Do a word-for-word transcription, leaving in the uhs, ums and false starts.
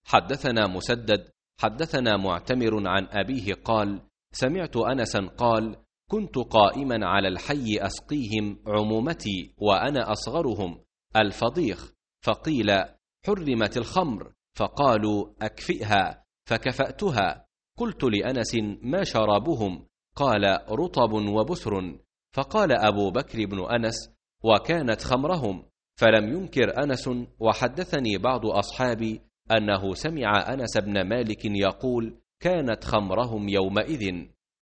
حدثنا مسدد حدثنا معتمر عن أبيه قال: سمعت أنسا قال: كنت قائما على الحي أسقيهم عمومتي وأنا أصغرهم الفضيخ، فقيل: حرمت الخمر، فقالوا: أكفئها، فكفأتها. قلت لأنس: ما شرابهم؟ قال: رطب وبسر. فقال أبو بكر بن أنس: وكانت خمرهم. فلم ينكر أنس، وحدثني بعض أصحابي أنه سمع أنس بن مالك يقول: كانت خمرهم يومئذ.